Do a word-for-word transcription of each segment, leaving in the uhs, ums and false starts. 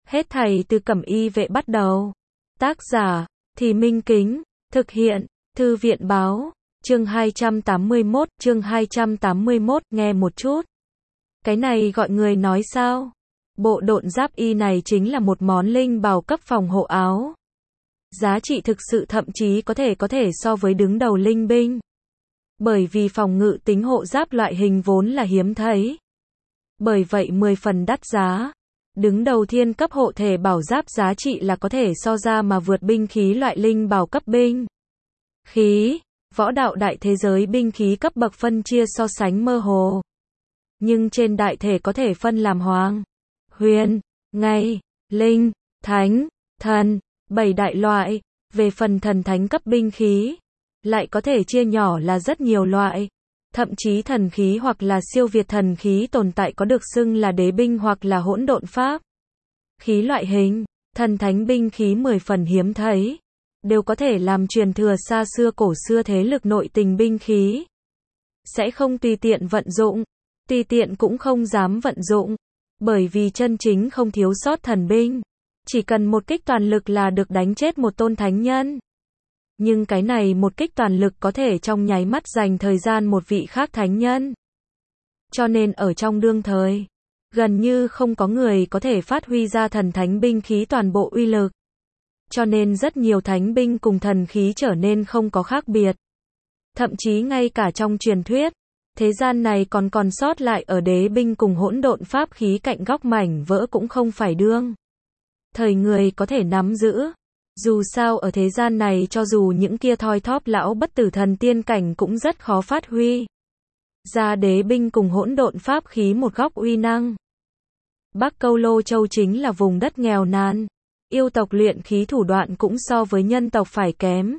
Hết thảy từ Cẩm Y Vệ bắt đầu. Tác giả, Thì Minh Kính, thực hiện, Thư viện Báo, chương hai trăm tám mươi mốt, chương hai trăm tám mươi mốt, nghe một chút. Cái này gọi người nói sao? Bộ độn giáp y này chính là một món linh bào cấp phòng hộ áo. Giá trị thực sự thậm chí có thể có thể so với đứng đầu linh binh. Bởi vì phòng ngự tính hộ giáp loại hình vốn là hiếm thấy. Bởi vậy mười phần đắt giá. Đứng đầu thiên cấp hộ thể bảo giáp giá trị là có thể so ra mà vượt binh khí loại linh bào cấp binh. Khí, võ đạo đại thế giới binh khí cấp bậc phân chia so sánh mơ hồ. Nhưng trên đại thể có thể phân làm hoàng, huyền, ngay, linh, thánh, thần, bảy đại loại. Về phần thần thánh cấp binh khí, lại có thể chia nhỏ là rất nhiều loại. Thậm chí thần khí hoặc là siêu việt thần khí tồn tại có được xưng là đế binh hoặc là hỗn độn pháp. Khí loại hình, thần thánh binh khí mười phần hiếm thấy. Đều có thể làm truyền thừa xa xưa cổ xưa thế lực nội tình binh khí. Sẽ không tùy tiện vận dụng. Tùy tiện cũng không dám vận dụng. Bởi vì chân chính không thiếu sót thần binh. Chỉ cần một kích toàn lực là được đánh chết một tôn thánh nhân. Nhưng cái này một kích toàn lực có thể trong nháy mắt dành thời gian một vị khác thánh nhân. Cho nên ở trong đương thời, gần như không có người có thể phát huy ra thần thánh binh khí toàn bộ uy lực. Cho nên rất nhiều thánh binh cùng thần khí trở nên không có khác biệt. Thậm chí ngay cả trong truyền thuyết, thế gian này còn còn sót lại ở đế binh cùng hỗn độn pháp khí cạnh góc mảnh vỡ cũng không phải đương thời người có thể nắm giữ. Dù sao ở thế gian này cho dù những kia thoi thóp lão bất tử thần tiên cảnh cũng rất khó phát huy ra đế binh cùng hỗn độn pháp khí một góc uy năng. Bắc Câu Lô Châu chính là vùng đất nghèo nàn. Yêu tộc luyện khí thủ đoạn cũng so với nhân tộc phải kém.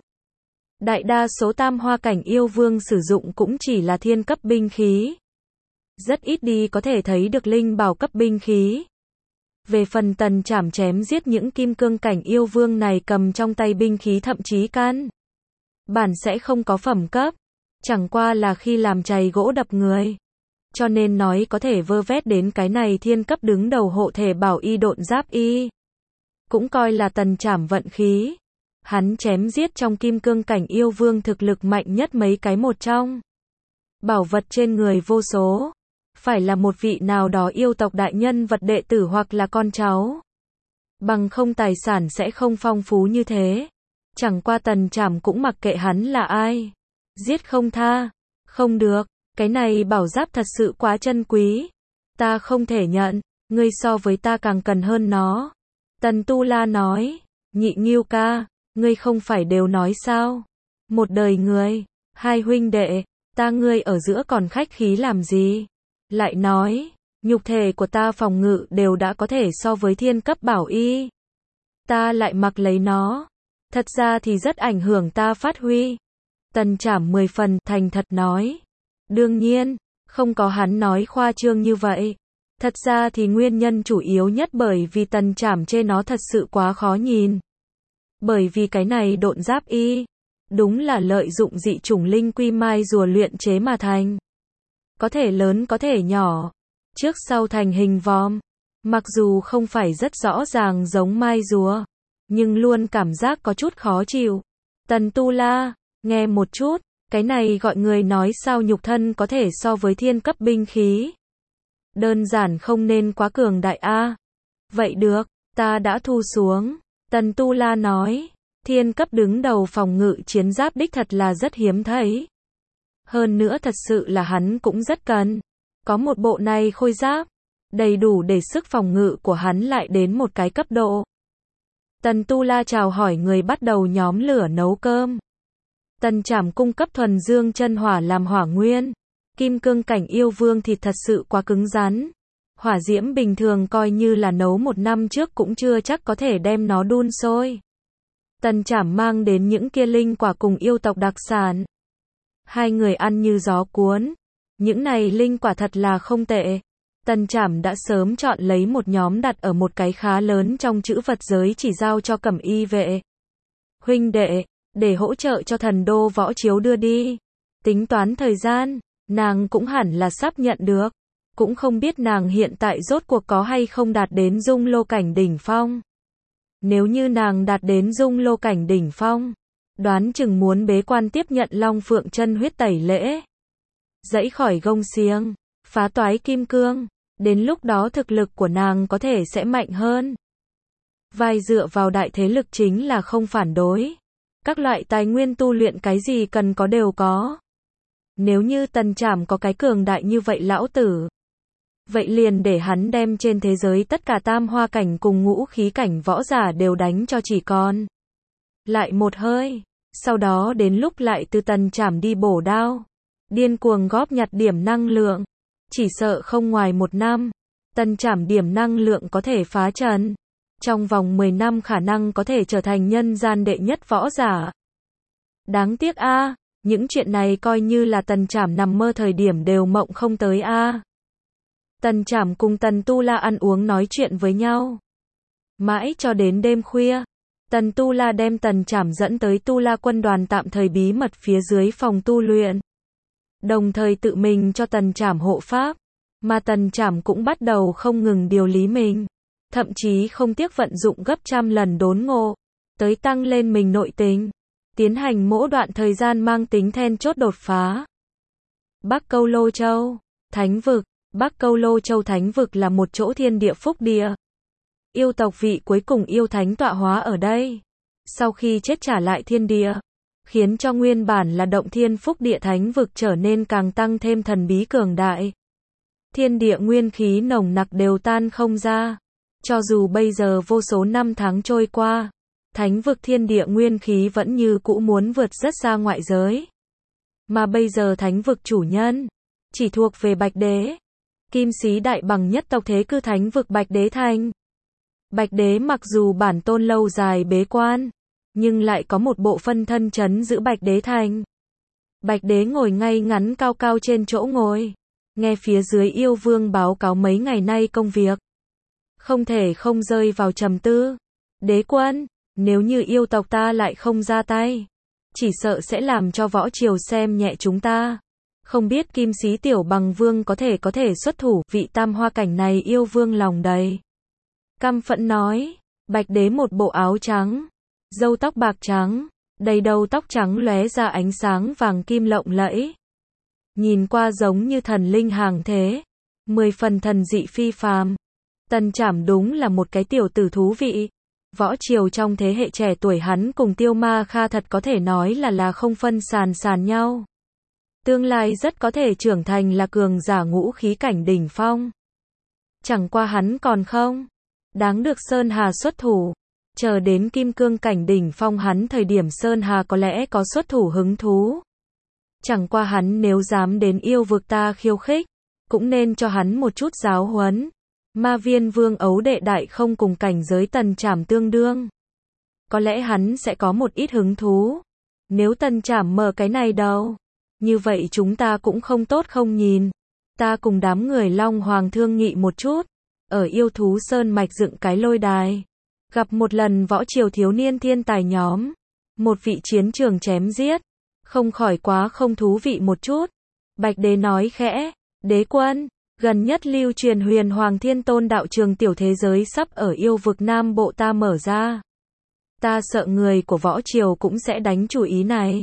Đại đa số tam hoa cảnh yêu vương sử dụng cũng chỉ là thiên cấp binh khí. Rất ít đi có thể thấy được linh bảo cấp binh khí. Về phần Tần Trảm chém giết những kim cương cảnh yêu vương này cầm trong tay binh khí thậm chí căn bản sẽ không có phẩm cấp. Chẳng qua là khi làm chày gỗ đập người. Cho nên nói có thể vơ vét đến cái này thiên cấp đứng đầu hộ thể bảo y độn giáp y. Cũng coi là Tần Trảm vận khí. Hắn chém giết trong kim cương cảnh yêu vương thực lực mạnh nhất mấy cái một trong. Bảo vật trên người vô số. Phải là một vị nào đó yêu tộc đại nhân vật đệ tử hoặc là con cháu. Bằng không tài sản sẽ không phong phú như thế. Chẳng qua Tần Trảm cũng mặc kệ hắn là ai. Giết không tha. Không được. Cái này bảo giáp thật sự quá chân quý. Ta không thể nhận. Ngươi so với ta càng cần hơn nó. Tần Tu La nói. Nhị Ngưu ca. Ngươi không phải đều nói sao. Một đời người. Hai huynh đệ. Ta ngươi ở giữa còn khách khí làm gì. Lại nói. Nhục thể của ta phòng ngự đều đã có thể so với thiên cấp bảo y. Ta lại mặc lấy nó. Thật ra thì rất ảnh hưởng ta phát huy. Tần Trảm mười phần thành thật nói. Đương nhiên, không có hắn nói khoa trương như vậy. Thật ra thì nguyên nhân chủ yếu nhất bởi vì Tần Trảm chê nó thật sự quá khó nhìn. Bởi vì cái này độn giáp y, đúng là lợi dụng dị chủng linh quy mai rùa luyện chế mà thành. Có thể lớn có thể nhỏ, trước sau thành hình vòm. Mặc dù không phải rất rõ ràng giống mai rùa, nhưng luôn cảm giác có chút khó chịu. Tần Tu La, nghe một chút, cái này gọi người nói sao nhục thân có thể so với thiên cấp binh khí. Đơn giản không nên quá cường đại a. Vậy được, ta đã thu xuống. Tần Tu La nói, thiên cấp đứng đầu phòng ngự chiến giáp đích thật là rất hiếm thấy. Hơn nữa thật sự là hắn cũng rất cần. Có một bộ này khôi giáp, đầy đủ để sức phòng ngự của hắn lại đến một cái cấp độ. Tần Tu La chào hỏi người bắt đầu nhóm lửa nấu cơm. Tần Trảm cung cấp thuần dương chân hỏa làm hỏa nguyên. Kim cương cảnh yêu vương thịt thật sự quá cứng rắn. Hỏa diễm bình thường coi như là nấu một năm trước cũng chưa chắc có thể đem nó đun sôi. Tần Trảm mang đến những kia linh quả cùng yêu tộc đặc sản. Hai người ăn như gió cuốn. Những này linh quả thật là không tệ. Tần Trảm đã sớm chọn lấy một nhóm đặt ở một cái khá lớn trong chữ vật giới chỉ giao cho Cẩm Y Vệ. Huynh đệ, để hỗ trợ cho thần đô võ chiếu đưa đi. Tính toán thời gian, nàng cũng hẳn là sắp nhận được. cũng không biết nàng hiện tại rốt cuộc có hay không đạt đến dung lô cảnh đỉnh phong. Nếu như nàng đạt đến dung lô cảnh đỉnh phong, đoán chừng muốn bế quan tiếp nhận Long Phượng chân huyết tẩy lễ. Dẫy khỏi gông xiềng, phá toái kim cương, đến lúc đó thực lực của nàng có thể sẽ mạnh hơn. Vai dựa vào đại thế lực chính là không phản đối. Các loại tài nguyên tu luyện cái gì cần có đều có. Nếu như Tần Trảm có cái cường đại như vậy lão tử, vậy liền để hắn đem trên thế giới tất cả tam hoa cảnh cùng ngũ khí cảnh võ giả đều đánh cho chỉ còn lại một hơi. Sau đó đến lúc lại từ Tần Trảm đi bổ đao, điên cuồng góp nhặt điểm năng lượng. Chỉ sợ không ngoài một năm, Tần Trảm điểm năng lượng có thể phá trần. Trong vòng mười năm khả năng có thể trở thành nhân gian đệ nhất võ giả. Đáng tiếc a, à, những chuyện này coi như là Tần Trảm nằm mơ thời điểm đều mộng không tới a. À. Tần Trảm cùng Tần Tu La ăn uống nói chuyện với nhau. Mãi cho đến đêm khuya, Tần Tu La đem Tần Trảm dẫn tới Tu La quân đoàn tạm thời bí mật phía dưới phòng tu luyện. Đồng thời tự mình cho Tần Trảm hộ pháp, mà Tần Trảm cũng bắt đầu không ngừng điều lý mình. Thậm chí không tiếc vận dụng gấp trăm lần đốn ngộ, tới tăng lên mình nội tình, tiến hành mỗi đoạn thời gian mang tính then chốt đột phá. Bắc Câu Lô Châu, Thánh Vực. Bắc Câu Lô Châu Thánh Vực là một chỗ thiên địa phúc địa. Yêu tộc vị cuối cùng yêu thánh tọa hóa ở đây. Sau khi chết trả lại thiên địa, khiến cho nguyên bản là động thiên phúc địa Thánh Vực trở nên càng tăng thêm thần bí cường đại. Thiên địa nguyên khí nồng nặc đều tan không ra. Cho dù bây giờ vô số năm tháng trôi qua, Thánh Vực thiên địa nguyên khí vẫn như cũ muốn vượt rất xa ngoại giới. Mà bây giờ Thánh Vực chủ nhân chỉ thuộc về Bạch Đế. Kim sĩ đại bằng nhất tộc thế cư Thánh Vực Bạch Đế thành. Bạch Đế mặc dù bản tôn lâu dài bế quan, nhưng lại có một bộ phân thân trấn giữ Bạch Đế thành. Bạch Đế ngồi ngay ngắn cao cao trên chỗ ngồi, nghe phía dưới yêu vương báo cáo mấy ngày nay công việc. Không thể không rơi vào trầm tư. Đế quân, nếu như yêu tộc ta lại không ra tay, chỉ sợ sẽ làm cho võ triều xem nhẹ chúng ta. Không biết Kim sĩ tiểu bằng vương có thể có thể xuất thủ, vị tam hoa cảnh này yêu vương lòng đầy căm phẫn nói. Bạch Đế một bộ áo trắng, râu tóc bạc trắng, đầy đầu tóc trắng lóe ra ánh sáng vàng kim lộng lẫy. Nhìn qua giống như thần linh hàng thế, mười phần thần dị phi phàm. Tần Trảm đúng là một cái tiểu tử thú vị. Võ triều trong thế hệ trẻ tuổi hắn cùng Tiêu Ma Kha thật có thể nói là là không phân sàn sàn nhau. Tương lai rất có thể trưởng thành là cường giả ngũ khí cảnh đỉnh phong. Chẳng qua hắn còn không đáng được Sơn Hà xuất thủ. Chờ đến kim cương cảnh đỉnh phong hắn thời điểm Sơn Hà có lẽ có xuất thủ hứng thú. Chẳng qua hắn nếu dám đến yêu vực ta khiêu khích, cũng nên cho hắn một chút giáo huấn. Ma Viên Vương ấu đệ đại không cùng cảnh giới Tần Trảm tương đương. Có lẽ hắn sẽ có một ít hứng thú. Nếu Tần Trảm mở cái này đâu, như vậy chúng ta cũng không tốt không nhìn. Ta cùng đám người Long Hoàng thương nghị một chút, ở yêu thú sơn mạch dựng cái lôi đài, gặp một lần võ triều thiếu niên thiên tài nhóm, một vị chiến trường chém giết, không khỏi quá không thú vị một chút. Bạch Đế nói khẽ, đế quân, gần nhất lưu truyền Huyền Hoàng Thiên Tôn đạo trường tiểu thế giới sắp ở yêu vực Nam Bộ ta mở ra. Ta sợ người của võ triều cũng sẽ đánh chủ ý này.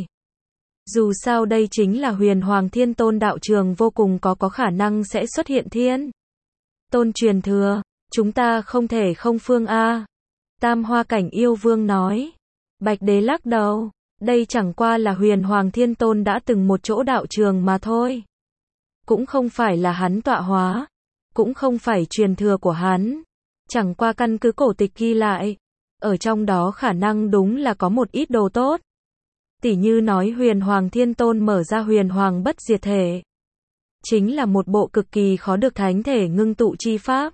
Dù sao đây chính là Huyền Hoàng Thiên Tôn đạo trường vô cùng có có khả năng sẽ xuất hiện thiên tôn truyền thừa, chúng ta không thể không phương a. Tam hoa cảnh yêu vương nói. Bạch Đế lắc đầu, đây chẳng qua là Huyền Hoàng Thiên Tôn đã từng một chỗ đạo trường mà thôi. Cũng không phải là hắn tọa hóa, cũng không phải truyền thừa của hắn. Chẳng qua căn cứ cổ tịch ghi lại, ở trong đó khả năng đúng là có một ít đồ tốt. Tỉ như nói Huyền Hoàng Thiên Tôn mở ra Huyền Hoàng bất diệt thể, chính là một bộ cực kỳ khó được thánh thể ngưng tụ chi pháp.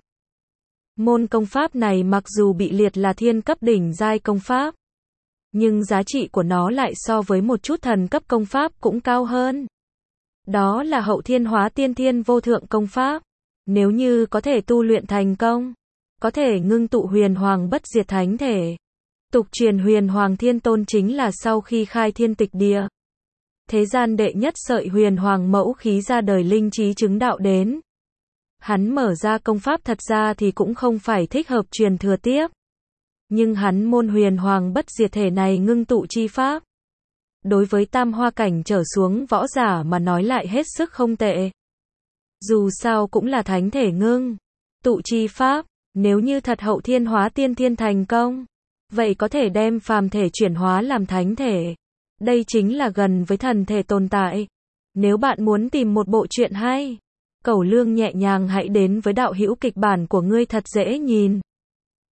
Môn công pháp này mặc dù bị liệt là thiên cấp đỉnh giai công pháp, nhưng giá trị của nó lại so với một chút thần cấp công pháp cũng cao hơn. Đó là hậu thiên hóa tiên thiên vô thượng công pháp. Nếu như có thể tu luyện thành công, có thể ngưng tụ Huyền Hoàng bất diệt thánh thể. Tục truyền Huyền Hoàng Thiên Tôn chính là sau khi khai thiên tịch địa, thế gian đệ nhất sợi Huyền Hoàng mẫu khí ra đời linh trí chứng đạo đến. Hắn mở ra công pháp thật ra thì cũng không phải thích hợp truyền thừa tiếp. Nhưng hắn môn huyền hoàng bất diệt thể này ngưng tụ chi pháp. Đối với tam hoa cảnh trở xuống võ giả mà nói lại hết sức không tệ. Dù sao cũng là thánh thể ngưng tụ chi pháp, nếu như thật hậu thiên hóa tiên thiên thành công, vậy có thể đem phàm thể chuyển hóa làm thánh thể. Đây chính là gần với thần thể tồn tại. Nếu bạn muốn tìm một bộ truyện hay, Cẩu Lương nhẹ nhàng hãy đến với đạo hữu kịch bản của ngươi thật dễ nhìn.